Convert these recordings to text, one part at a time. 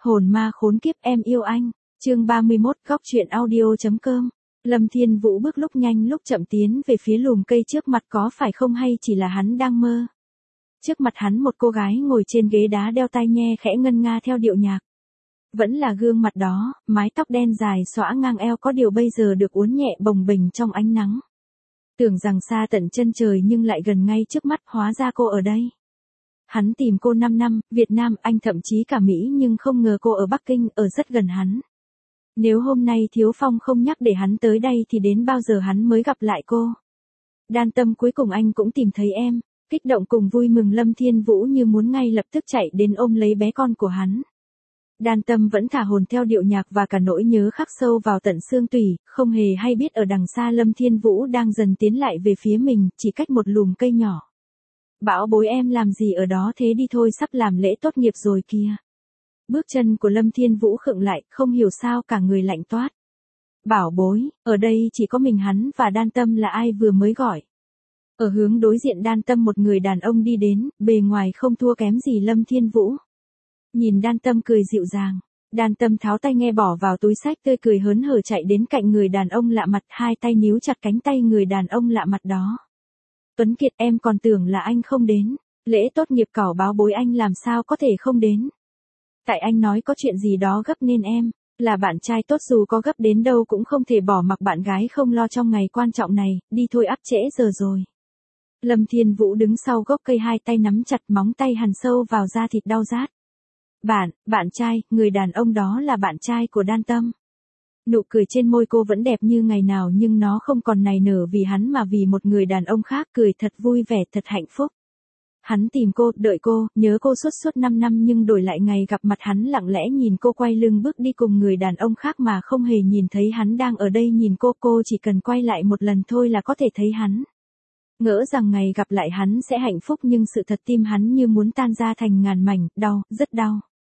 Hồn ma khốn kiếp em yêu anh. Chương 31 góc truyện audio.com. Lâm Thiên Vũ bước lúc nhanh lúc chậm tiến về phía lùm cây trước mặt, có phải không hay chỉ là hắn đang mơ? Trước mặt hắn một cô gái ngồi trên ghế đá đeo tai nghe khẽ ngân nga theo điệu nhạc. Vẫn là gương mặt đó, mái tóc đen dài xõa ngang eo, có điều bây giờ được uốn nhẹ bồng bềnh trong ánh nắng. Tưởng rằng xa tận chân trời nhưng lại gần ngay trước mắt, hóa ra cô ở đây. Hắn tìm cô 5 năm, Việt Nam, Anh, thậm chí cả Mỹ, nhưng không ngờ cô ở Bắc Kinh, ở rất gần hắn. Nếu hôm nay Thiếu Phong không nhắc để hắn tới đây thì đến bao giờ hắn mới gặp lại cô? Đan Tâm, cuối cùng anh cũng tìm thấy em. Kích động cùng vui mừng, Lâm Thiên Vũ như muốn ngay lập tức chạy đến ôm lấy bé con của hắn. Đan Tâm vẫn thả hồn theo điệu nhạc và cả nỗi nhớ khắc sâu vào tận xương tủy, không hề hay biết ở đằng xa Lâm Thiên Vũ đang dần tiến lại về phía mình, chỉ cách một lùm cây nhỏ. Bảo bối, em làm gì ở đó thế, đi thôi, sắp làm lễ tốt nghiệp rồi kìa. Bước chân của Lâm Thiên Vũ khựng lại, không hiểu sao cả người lạnh toát. Bảo bối, ở đây chỉ có mình hắn và Đan Tâm, là ai vừa mới gọi. Ở hướng đối diện Đan Tâm một người đàn ông đi đến, bề ngoài không thua kém gì Lâm Thiên Vũ. Nhìn Đan Tâm cười dịu dàng, Đan Tâm tháo tai nghe bỏ vào túi xách, tươi cười hớn hở chạy đến cạnh người đàn ông lạ mặt, hai tay níu chặt cánh tay người đàn ông lạ mặt đó. Tuấn Kiệt, em còn tưởng là anh không đến. Lễ tốt nghiệp cảo báo bối anh làm sao có thể không đến. Tại anh nói có chuyện gì đó gấp nên em, là bạn trai tốt, dù có gấp đến đâu cũng không thể bỏ mặc bạn gái không lo trong ngày quan trọng này, đi thôi, ắt trễ giờ rồi. Lâm Thiên Vũ đứng sau gốc cây, hai tay nắm chặt, móng tay hằn sâu vào da thịt đau rát. Bạn trai, người đàn ông đó là bạn trai của Đan Tâm. Nụ cười trên môi cô vẫn đẹp như ngày nào, nhưng nó không còn nảy nở vì hắn mà vì một người đàn ông khác, cười thật vui vẻ, thật hạnh phúc. Hắn tìm cô, đợi cô, nhớ cô suốt 5 năm, nhưng đổi lại ngày gặp mặt hắn lặng lẽ nhìn cô quay lưng bước đi cùng người đàn ông khác mà không hề nhìn thấy hắn đang ở đây nhìn cô chỉ cần quay lại một lần thôi là có thể thấy hắn. Ngỡ rằng ngày gặp lại hắn sẽ hạnh phúc, nhưng sự thật tim hắn như muốn tan ra thành ngàn mảnh, đau, rất đau.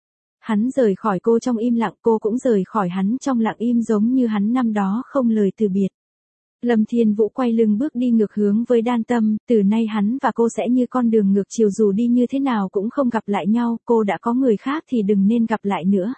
Hắn rời khỏi cô trong im lặng, cô cũng rời khỏi hắn trong lặng im, giống như hắn năm đó không lời từ biệt. Lâm Thiên Vũ quay lưng bước đi ngược hướng với Đan Tâm, từ nay hắn và cô sẽ như con đường ngược chiều, dù đi như thế nào cũng không gặp lại nhau, cô đã có người khác thì đừng nên gặp lại nữa.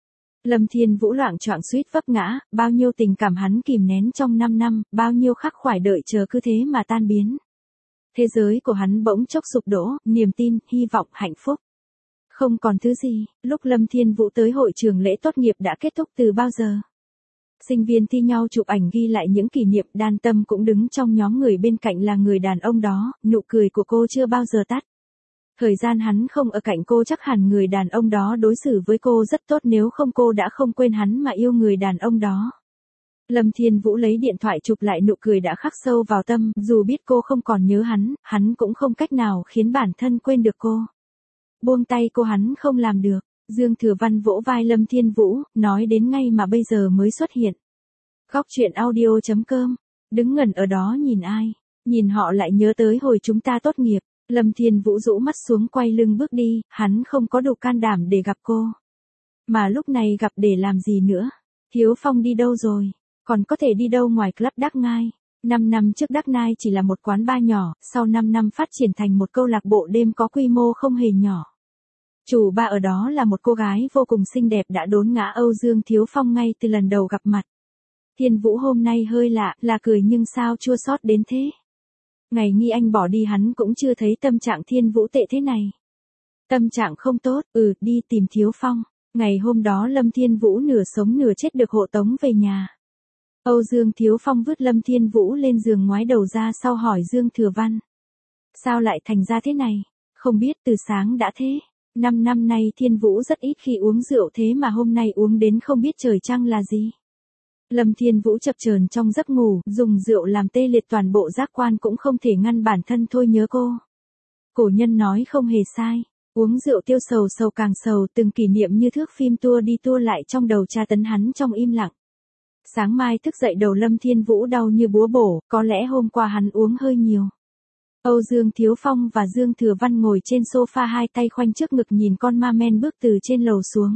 Lâm Thiên Vũ loạng choạng suýt vấp ngã, bao nhiêu tình cảm hắn kìm nén trong 5 năm, bao nhiêu khắc khoải đợi chờ cứ thế mà tan biến. Thế giới của hắn bỗng chốc sụp đổ, niềm tin, hy vọng, hạnh phúc. Không còn thứ gì. Lúc Lâm Thiên Vũ tới hội trường, lễ tốt nghiệp đã kết thúc từ bao giờ. Sinh viên thi nhau chụp ảnh ghi lại những kỷ niệm, Đan Tâm cũng đứng trong nhóm người bên cạnh là người đàn ông đó, nụ cười của cô chưa bao giờ tắt. Thời gian hắn không ở cạnh cô chắc hẳn người đàn ông đó đối xử với cô rất tốt, nếu không cô đã không quên hắn mà yêu người đàn ông đó. Lâm Thiên Vũ lấy điện thoại chụp lại nụ cười đã khắc sâu vào tâm, dù biết cô không còn nhớ hắn cũng không cách nào khiến bản thân quên được cô. Buông tay cô hắn không làm được. Dương Thừa Văn vỗ vai Lâm Thiên Vũ, nói đến ngay mà bây giờ mới xuất hiện. Góc truyện audio.com. Đứng ngẩn ở đó nhìn ai? Nhìn họ lại nhớ tới hồi chúng ta tốt nghiệp. Lâm Thiên Vũ rũ mắt xuống quay lưng bước đi, hắn không có đủ can đảm để gặp cô. Mà lúc này gặp để làm gì nữa? Thiếu Phong đi đâu rồi? Còn có thể đi đâu ngoài club Đắc Ngai? 5 năm trước Đắc Ngai chỉ là một quán bar nhỏ, sau 5 năm phát triển thành một câu lạc bộ đêm có quy mô không hề nhỏ. Chủ bar ở đó là một cô gái vô cùng xinh đẹp đã đốn ngã Âu Dương Thiếu Phong ngay từ lần đầu gặp mặt. Thiên Vũ hôm nay hơi lạ, là cười nhưng sao chua xót đến thế. Ngày nghi anh bỏ đi hắn cũng chưa thấy tâm trạng Thiên Vũ tệ thế này. Tâm trạng không tốt, đi tìm Thiếu Phong. Ngày hôm đó Lâm Thiên Vũ nửa sống nửa chết được hộ tống về nhà. Âu Dương Thiếu Phong vứt Lâm Thiên Vũ lên giường, ngoái đầu ra sau hỏi Dương Thừa Văn. Sao lại thành ra thế này? Không biết, từ sáng đã thế. 5 năm nay Thiên Vũ rất ít khi uống rượu, thế mà hôm nay uống đến không biết trời trăng là gì. Lâm Thiên Vũ chập chờn trong giấc ngủ, dùng rượu làm tê liệt toàn bộ giác quan cũng không thể ngăn bản thân thôi nhớ cô. Cổ nhân nói không hề sai, uống rượu tiêu sầu, sầu càng sầu, từng kỷ niệm như thước phim tua đi tua lại trong đầu tra tấn hắn trong im lặng. Sáng mai thức dậy đầu Lâm Thiên Vũ đau như búa bổ, có lẽ hôm qua hắn uống hơi nhiều. Âu Dương Thiếu Phong và Dương Thừa Văn ngồi trên sofa, hai tay khoanh trước ngực nhìn con ma men bước từ trên lầu xuống.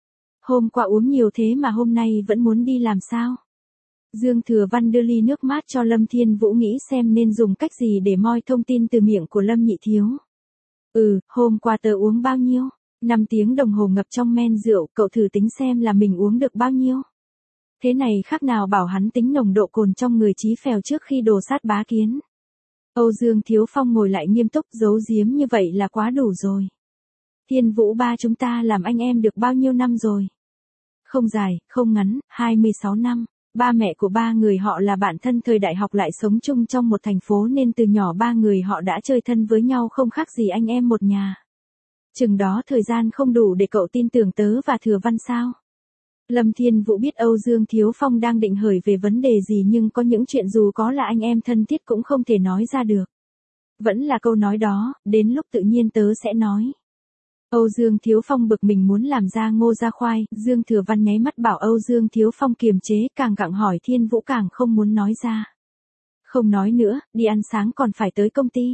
Hôm qua uống nhiều thế mà hôm nay vẫn muốn đi làm sao? Dương Thừa Văn đưa ly nước mát cho Lâm Thiên Vũ, nghĩ xem nên dùng cách gì để moi thông tin từ miệng của Lâm Nhị Thiếu. Hôm qua tớ uống bao nhiêu? 5 tiếng đồng hồ ngập trong men rượu, cậu thử tính xem là mình uống được bao nhiêu. Thế này khác nào bảo hắn tính nồng độ cồn trong người Chí Phèo trước khi đồ sát bá kiến. Âu Dương Thiếu Phong ngồi lại nghiêm túc, giấu giếm như vậy là quá đủ rồi. Thiên Vũ ba chúng ta làm anh em được bao nhiêu năm rồi? Không dài, không ngắn, 26 năm. Ba mẹ của ba người họ là bạn thân thời đại học lại sống chung trong một thành phố nên từ nhỏ ba người họ đã chơi thân với nhau không khác gì anh em một nhà. Chừng đó thời gian không đủ để cậu tin tưởng tớ và Thừa Văn sao? Lâm Thiên Vũ biết Âu Dương Thiếu Phong đang định hỏi về vấn đề gì nhưng có những chuyện dù có là anh em thân thiết cũng không thể nói ra được. Vẫn là câu nói đó, đến lúc tự nhiên tớ sẽ nói. Âu Dương Thiếu Phong bực mình muốn làm ra ngô ra khoai, Dương Thừa Văn nháy mắt bảo Âu Dương Thiếu Phong kiềm chế, càng gặng hỏi Thiên Vũ càng không muốn nói ra. Không nói nữa, đi ăn sáng còn phải tới công ty.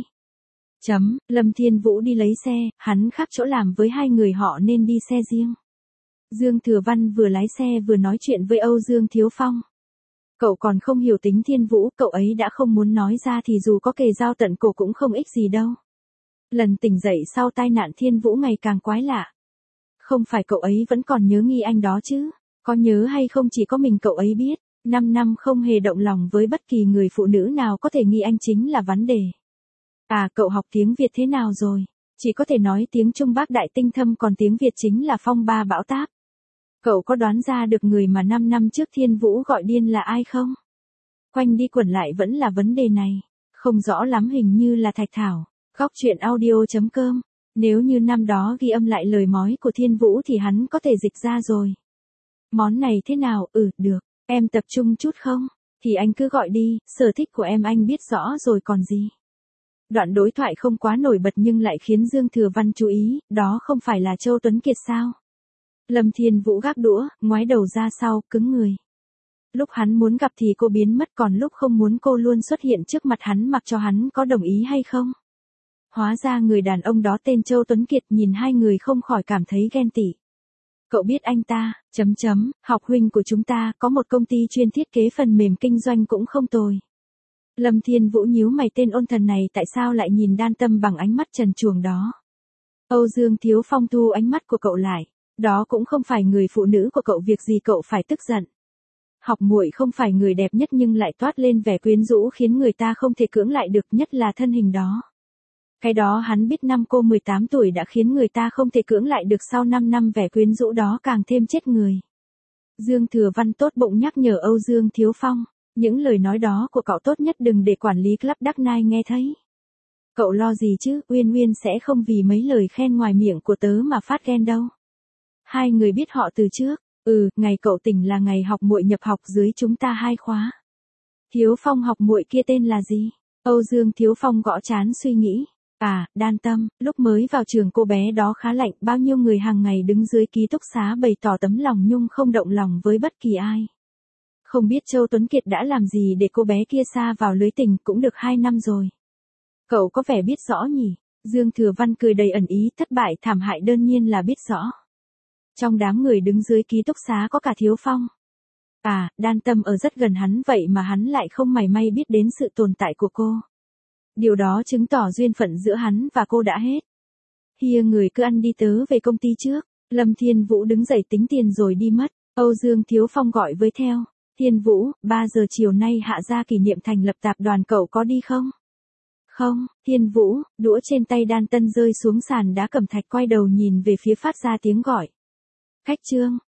Lâm Thiên Vũ đi lấy xe, hắn khác chỗ làm với hai người họ nên đi xe riêng. Dương Thừa Văn vừa lái xe vừa nói chuyện với Âu Dương Thiếu Phong. Cậu còn không hiểu tính Thiên Vũ, cậu ấy đã không muốn nói ra thì dù có kề dao tận cổ cũng không ích gì đâu. Lần tỉnh dậy sau tai nạn Thiên Vũ ngày càng quái lạ. Không phải cậu ấy vẫn còn nhớ nghi anh đó chứ? Có nhớ hay không chỉ có mình cậu ấy biết. 5 năm không hề động lòng với bất kỳ người phụ nữ nào có thể nghi anh chính là vấn đề. À, cậu học tiếng Việt thế nào rồi? Chỉ có thể nói tiếng Trung Bác đại tinh thâm còn tiếng Việt chính là phong ba bão táp. Cậu có đoán ra được người mà 5 năm trước Thiên Vũ gọi điên là ai không? Quanh đi quẩn lại vẫn là vấn đề này. Không rõ lắm, hình như là Thạch Thảo. Góc truyện audio.com. Nếu như năm đó ghi âm lại lời mói của Thiên Vũ thì hắn có thể dịch ra rồi. Món này thế nào? Được. Em tập trung chút không? Thì anh cứ gọi đi, sở thích của em anh biết rõ rồi còn gì. Đoạn đối thoại không quá nổi bật nhưng lại khiến Dương Thừa Văn chú ý, đó không phải là Châu Tuấn Kiệt sao? Lâm Thiên Vũ gác đũa, ngoái đầu ra sau, cứng người. Lúc hắn muốn gặp thì cô biến mất, còn lúc không muốn cô luôn xuất hiện trước mặt hắn mặc cho hắn có đồng ý hay không. Hóa ra người đàn ông đó tên Châu Tuấn Kiệt, nhìn hai người không khỏi cảm thấy ghen tị. Cậu biết anh ta, học huynh của chúng ta có một công ty chuyên thiết kế phần mềm kinh doanh cũng không tồi. Lâm Thiên Vũ nhíu mày, tên ôn thần này tại sao lại nhìn Đan Tâm bằng ánh mắt trần truồng đó. Âu Dương Thiếu Phong thu ánh mắt của cậu lại. Đó cũng không phải người phụ nữ của cậu, việc gì cậu phải tức giận. Học muội không phải người đẹp nhất nhưng lại toát lên vẻ quyến rũ khiến người ta không thể cưỡng lại được, nhất là thân hình đó. Cái đó hắn biết, năm cô 18 tuổi đã khiến người ta không thể cưỡng lại được, sau 5 năm vẻ quyến rũ đó càng thêm chết người. Dương Thừa Văn tốt bụng nhắc nhở Âu Dương Thiếu Phong, những lời nói đó của cậu tốt nhất đừng để quản lý Club Dark Knight nghe thấy. Cậu lo gì chứ, Uyên Uyên sẽ không vì mấy lời khen ngoài miệng của tớ mà phát ghen đâu. Hai người biết họ từ trước. Ngày cậu tỉnh là ngày học muội nhập học dưới chúng ta 2 khóa. Thiếu Phong, học muội kia tên là gì? Âu Dương Thiếu Phong gõ trán suy nghĩ. À, Đan Tâm, lúc mới vào trường cô bé đó khá lạnh, bao nhiêu người hàng ngày đứng dưới ký túc xá bày tỏ tấm lòng nhung không động lòng với bất kỳ ai. Không biết Châu Tuấn Kiệt đã làm gì để cô bé kia sa vào lưới tình, cũng được 2 năm rồi. Cậu có vẻ biết rõ nhỉ? Dương Thừa Văn cười đầy ẩn ý, thất bại thảm hại đương nhiên là biết rõ. Trong đám người đứng dưới ký túc xá có cả Thiếu Phong. À, Đan Tâm ở rất gần hắn, vậy mà hắn lại không mảy may biết đến sự tồn tại của cô. Điều đó chứng tỏ duyên phận giữa hắn và cô đã hết. Hìa, người cứ ăn đi, tớ về công ty trước. Lâm Thiên Vũ đứng dậy tính tiền rồi đi mất. Âu Dương Thiếu Phong gọi với theo. Thiên Vũ, 3 giờ chiều nay Hạ gia kỷ niệm thành lập tập đoàn, cậu có đi không? Không. Thiên Vũ, đũa trên tay Đan Tân rơi xuống sàn đá cẩm thạch, quay đầu nhìn về phía phát ra tiếng gọi. Khách Trương.